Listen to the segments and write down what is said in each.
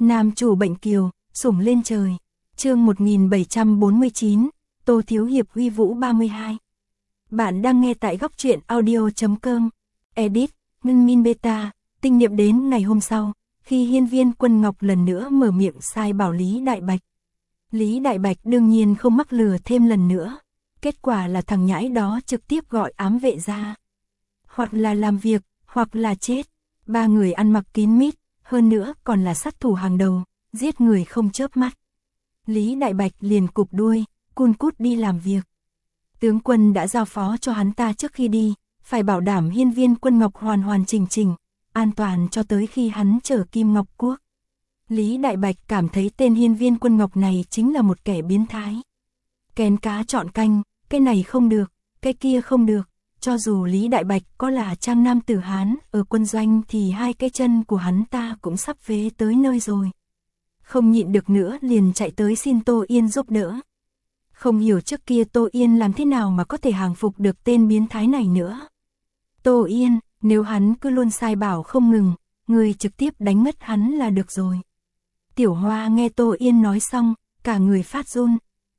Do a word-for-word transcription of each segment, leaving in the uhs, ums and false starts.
Nam chủ bệnh kiều, sủng lên trời. Chương một nghìn bảy trăm bốn mươi chín, Tô Thiếu Hiệp uy vũ ba mươi hai. Bạn đang nghe tại góc truyện audio.com. Edit, Ngân Min Beta, tinh niệm đến ngày hôm sau, khi Hiên Viên Quân Ngọc lần nữa mở miệng sai bảo Lý Đại Bạch. Lý Đại Bạch đương nhiên không mắc lừa thêm lần nữa. Kết quả là thằng nhãi đó trực tiếp gọi ám vệ ra. Hoặc là làm việc, hoặc là chết. Ba người ăn mặc kín mít, hơn nữa còn là sát thủ hàng đầu, giết người không chớp mắt. Lý Đại Bạch liền cụp đuôi, cun cút đi làm việc. Tướng quân đã giao phó cho hắn ta trước khi đi, phải bảo đảm Hiên Viên Quân Ngọc hoàn hoàn chỉnh chỉnh, an toàn cho tới khi hắn trở Kim Ngọc Quốc. Lý Đại Bạch cảm thấy tên Hiên Viên Quân Ngọc này chính là một kẻ biến thái. Kén cá chọn canh, cái này không được, cái kia không được. Cho dù Lý Đại Bạch có là trang nam tử Hán ở quân doanh thì hai cái chân của hắn ta cũng sắp vế tới nơi rồi. Không nhịn được nữa liền chạy tới xin Tô Yên giúp đỡ. Không hiểu trước kia Tô Yên làm thế nào mà có thể hàng phục được tên biến thái này nữa. Tô Yên, nếu hắn cứ luôn sai bảo không ngừng, người trực tiếp đánh ngất hắn là được rồi. Tiểu Hoa nghe Tô Yên nói xong, cả người phát run.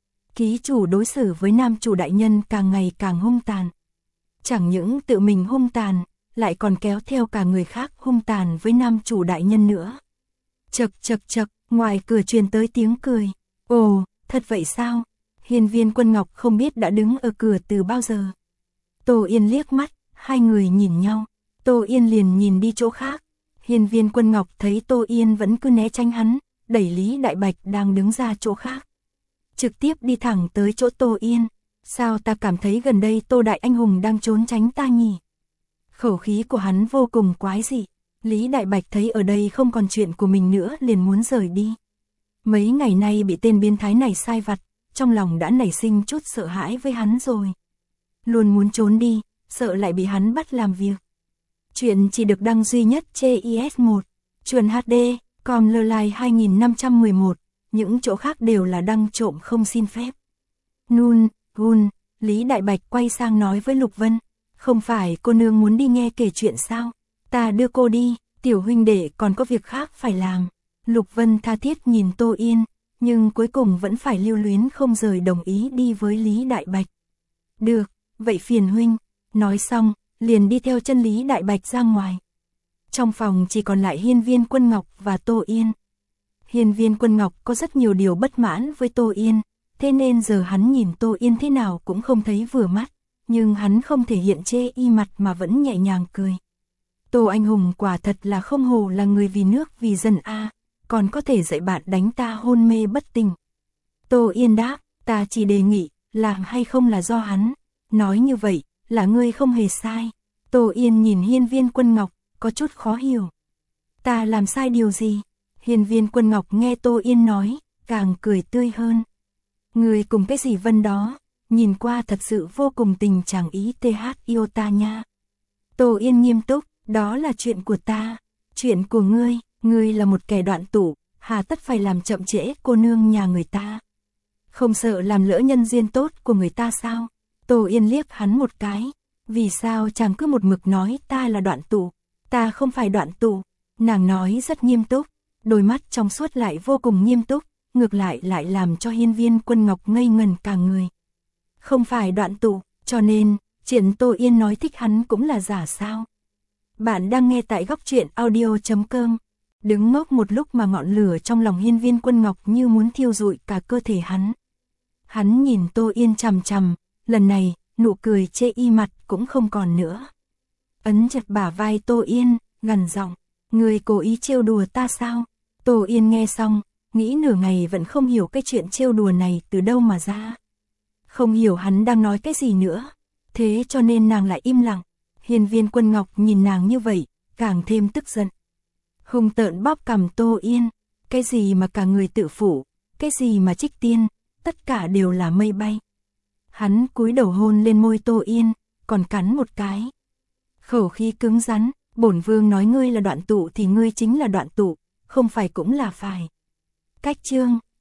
Ký chủ đối xử với nam chủ đại nhân càng ngày càng hung tàn. Chẳng những tự mình hung tàn, lại còn kéo theo cả người khác hung tàn với nam chủ đại nhân nữa. Chậc chậc chậc, ngoài cửa truyền tới tiếng cười. Ồ, thật vậy sao? Hiên Viên Quân Ngọc không biết đã đứng ở cửa từ bao giờ. Tô Yên liếc mắt, hai người nhìn nhau. Tô Yên liền nhìn đi chỗ khác. Hiên Viên Quân Ngọc thấy Tô Yên vẫn cứ né tránh hắn, đẩy Lý Đại Bạch đang đứng ra chỗ khác. Trực tiếp đi thẳng tới chỗ Tô Yên. Sao ta cảm thấy gần đây Tô Đại Anh Hùng đang trốn tránh ta nhỉ? Khẩu khí của hắn vô cùng quái dị. Lý Đại Bạch thấy ở đây không còn chuyện của mình nữa liền muốn rời đi. Mấy ngày nay bị tên biến thái này sai vặt, trong lòng đã nảy sinh chút sợ hãi với hắn rồi. Luôn muốn trốn đi, sợ lại bị hắn bắt làm việc. Chuyện chỉ được đăng duy nhất trên i ét một, Chuồn hát đê, com lơ lai hai nghìn năm trăm mười một, những chỗ khác đều là đăng trộm không xin phép. Nun, Gun, Lý Đại Bạch quay sang nói với Lục Vân, không phải cô nương muốn đi nghe kể chuyện sao? Ta đưa cô đi, tiểu huynh đệ còn có việc khác phải làm. Lục Vân tha thiết nhìn Tô Yên, nhưng cuối cùng vẫn phải lưu luyến không rời đồng ý đi với Lý Đại Bạch. Được, vậy phiền huynh. Nói xong, liền đi theo chân Lý Đại Bạch ra ngoài. Trong phòng chỉ còn lại Hiên Viên Quân Ngọc và Tô Yên. Hiên Viên Quân Ngọc có rất nhiều điều bất mãn với Tô Yên, thế nên giờ hắn nhìn Tô Yên thế nào cũng không thấy vừa mắt, nhưng hắn không thể hiện chê y mặt mà vẫn nhẹ nhàng cười. Tô Anh Hùng quả thật là không hổ là người vì nước vì dân a, còn có thể dạy bạn đánh ta hôn mê bất tỉnh. Tô Yên đáp, ta chỉ đề nghị, làm hay không là do hắn, nói như vậy, là ngươi không hề sai. Tô Yên nhìn Hiên Viên Quân Ngọc, có chút khó hiểu. Ta làm sai điều gì? Hiên Viên Quân Ngọc nghe Tô Yên nói, càng cười tươi hơn. Người cùng cái gì Vân đó, nhìn qua thật sự vô cùng tình chẳng ý th yêu ta nha. Tô Yên nghiêm túc, đó là chuyện của ta, chuyện của ngươi, ngươi là một kẻ đoạn tụ, hà tất phải làm chậm trễ cô nương nhà người ta. Không sợ làm lỡ nhân duyên tốt của người ta sao? Tô Yên liếc hắn một cái, vì sao chàng cứ một mực nói ta là đoạn tụ, ta không phải đoạn tụ. Nàng nói rất nghiêm túc, đôi mắt trong suốt lại vô cùng nghiêm túc, ngược lại lại làm cho Hiên Viên Quân Ngọc ngây ngần cả người. Không phải đoạn tụ, cho nên, chuyện Tô Yên nói thích hắn cũng là giả sao? Bạn đang nghe tại góc truyện audio.com. Đứng ngốc một lúc mà ngọn lửa trong lòng Hiên Viên Quân Ngọc như muốn thiêu rụi cả cơ thể hắn. Hắn nhìn Tô Yên chằm chằm, lần này, nụ cười chê y mặt cũng không còn nữa. Ấn chặt bả vai Tô Yên, gằn giọng, người cố ý trêu đùa ta sao? Tô Yên nghe xong, nghĩ nửa ngày vẫn không hiểu cái chuyện trêu đùa này từ đâu mà ra. Không hiểu hắn đang nói cái gì nữa, thế cho nên nàng lại im lặng. Hiên Viên Quân Ngọc nhìn nàng như vậy, càng thêm tức giận. Hung tợn bóp cằm Tô Yên, cái gì mà cả người tự phủ, cái gì mà trích tiên, tất cả đều là mây bay. Hắn cúi đầu hôn lên môi Tô Yên, còn cắn một cái. Khẩu khí cứng rắn, bổn vương nói ngươi là đoạn tụ thì ngươi chính là đoạn tụ, không phải cũng là phải. Cách chương.